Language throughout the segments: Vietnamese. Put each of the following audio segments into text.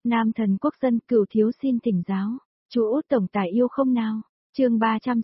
Nam thần quốc dân Cửu thiếu xin thỉnh giáo. Chú Út tổng tài yêu không nào? Chương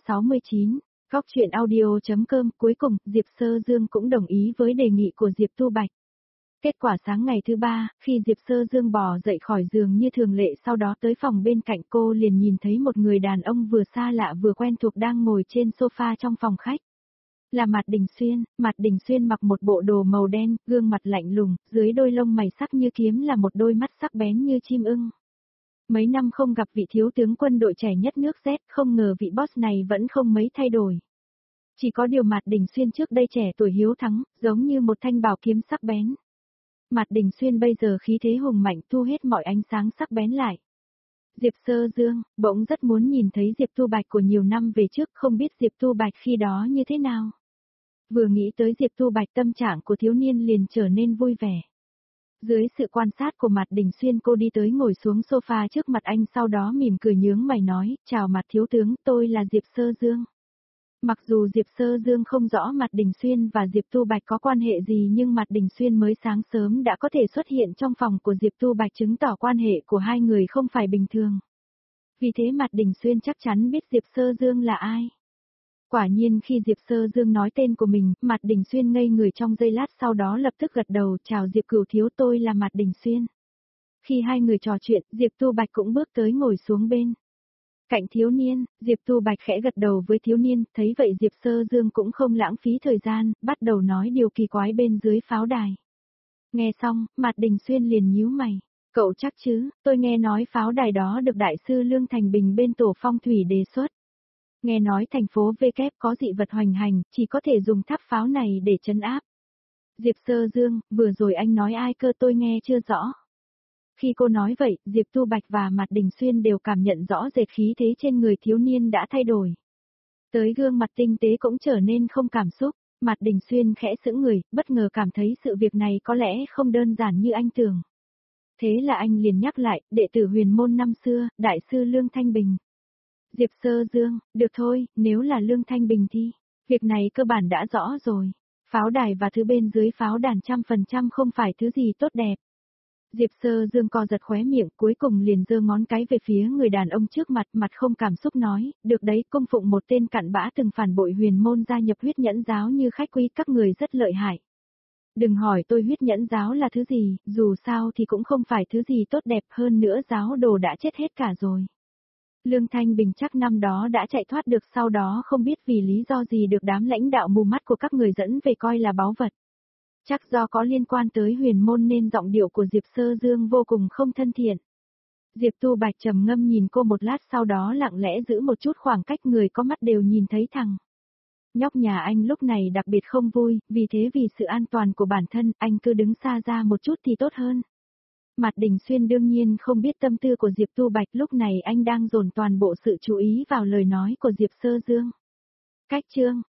369. Góc truyện audio.com. Cuối cùng, Diệp Sơ Dương cũng đồng ý với đề nghị của Diệp Tu Bạch. Kết quả sáng ngày thứ ba, khi Diệp Sơ Dương bò dậy khỏi giường như thường lệ, sau đó tới phòng bên cạnh, cô liền nhìn thấy một người đàn ông vừa xa lạ vừa quen thuộc đang ngồi trên sofa trong phòng khách. Là Mạt Đình Xuyên. Mạt Đình Xuyên mặc một bộ đồ màu đen, gương mặt lạnh lùng, dưới đôi lông mày sắc như kiếm là một đôi mắt sắc bén như chim ưng. Mấy năm không gặp vị thiếu tướng quân đội trẻ nhất nước Z, không ngờ vị boss này vẫn không mấy thay đổi. Chỉ có điều Mạt Đình Xuyên trước đây trẻ tuổi hiếu thắng, giống như một thanh bảo kiếm sắc bén. Mạt Đình Xuyên bây giờ khí thế hùng mạnh, thu hết mọi ánh sáng sắc bén lại. Diệp Sơ Dương, bỗng rất muốn nhìn thấy Diệp Tu Bạch của nhiều năm về trước, không biết Diệp Tu Bạch khi đó như thế nào. Vừa nghĩ tới Diệp Tu Bạch, tâm trạng của thiếu niên liền trở nên vui vẻ. Dưới sự quan sát của Mạt Đình Xuyên, cô đi tới ngồi xuống sofa trước mặt anh, sau đó mỉm cười nhướng mày nói, chào Mạt thiếu tướng, tôi là Diệp Sơ Dương. Mặc dù Diệp Sơ Dương không rõ Mạt Đình Xuyên và Diệp Tu Bạch có quan hệ gì, nhưng Mạt Đình Xuyên mới sáng sớm đã có thể xuất hiện trong phòng của Diệp Tu Bạch, chứng tỏ quan hệ của hai người không phải bình thường. Vì thế Mạt Đình Xuyên chắc chắn biết Diệp Sơ Dương là ai. Quả nhiên khi Diệp Sơ Dương nói tên của mình, Mạt Đình Xuyên ngây người trong giây lát, sau đó lập tức gật đầu, chào Diệp Cửu thiếu, tôi là Mạt Đình Xuyên. Khi hai người trò chuyện, Diệp Tu Bạch cũng bước tới ngồi xuống bên cạnh thiếu niên. Diệp Tu Bạch khẽ gật đầu với thiếu niên, thấy vậy Diệp Sơ Dương cũng không lãng phí thời gian, bắt đầu nói điều kỳ quái bên dưới pháo đài. Nghe xong, Mạt Đình Xuyên liền nhíu mày. Cậu chắc chứ, tôi nghe nói pháo đài đó được Đại sư Lương Thành Bình bên Tổ Phong Thủy đề xuất. Nghe nói thành phố V kép có dị vật hoành hành, chỉ có thể dùng tháp pháo này để trấn áp. Diệp Sơ Dương, vừa rồi anh nói ai cơ, tôi nghe chưa rõ. Khi cô nói vậy, Diệp Tu Bạch và Mạt Đình Xuyên đều cảm nhận rõ rệt khí thế trên người thiếu niên đã thay đổi. Tới gương mặt tinh tế cũng trở nên không cảm xúc. Mạt Đình Xuyên khẽ sững người, bất ngờ cảm thấy sự việc này có lẽ không đơn giản như anh tưởng. Thế là anh liền nhắc lại, đệ tử huyền môn năm xưa, Đại sư Lương Thanh Bình. Diệp Sơ Dương, được thôi, nếu là Lương Thanh Bình thì, việc này cơ bản đã rõ rồi. Pháo đài và thứ bên dưới pháo đàn 100% không phải thứ gì tốt đẹp. Diệp Sơ Dương co giật khóe miệng, cuối cùng liền giơ ngón cái về phía người đàn ông trước mặt, mặt không cảm xúc nói, được đấy, cung phụng một tên cặn bã từng phản bội huyền môn gia nhập huyết nhẫn giáo như khách quý, các người rất lợi hại. Đừng hỏi tôi huyết nhẫn giáo là thứ gì, dù sao thì cũng không phải thứ gì tốt đẹp, hơn nữa giáo đồ đã chết hết cả rồi. Lương Thanh Bình chắc năm đó đã chạy thoát được, sau đó không biết vì lý do gì được đám lãnh đạo mù mắt của các người dẫn về coi là báu vật. Chắc do có liên quan tới huyền môn nên giọng điệu của Diệp Sơ Dương vô cùng không thân thiện. Diệp Tu Bạch trầm ngâm nhìn cô một lát, sau đó lặng lẽ giữ một chút khoảng cách, người có mắt đều nhìn thấy thằng nhóc nhà anh lúc này đặc biệt không vui, vì thế vì sự an toàn của bản thân, anh cứ đứng xa ra một chút thì tốt hơn. Mạt Đình Xuyên đương nhiên không biết tâm tư của Diệp Tu Bạch, lúc này anh đang dồn toàn bộ sự chú ý vào lời nói của Diệp Sơ Dương. Cách chương,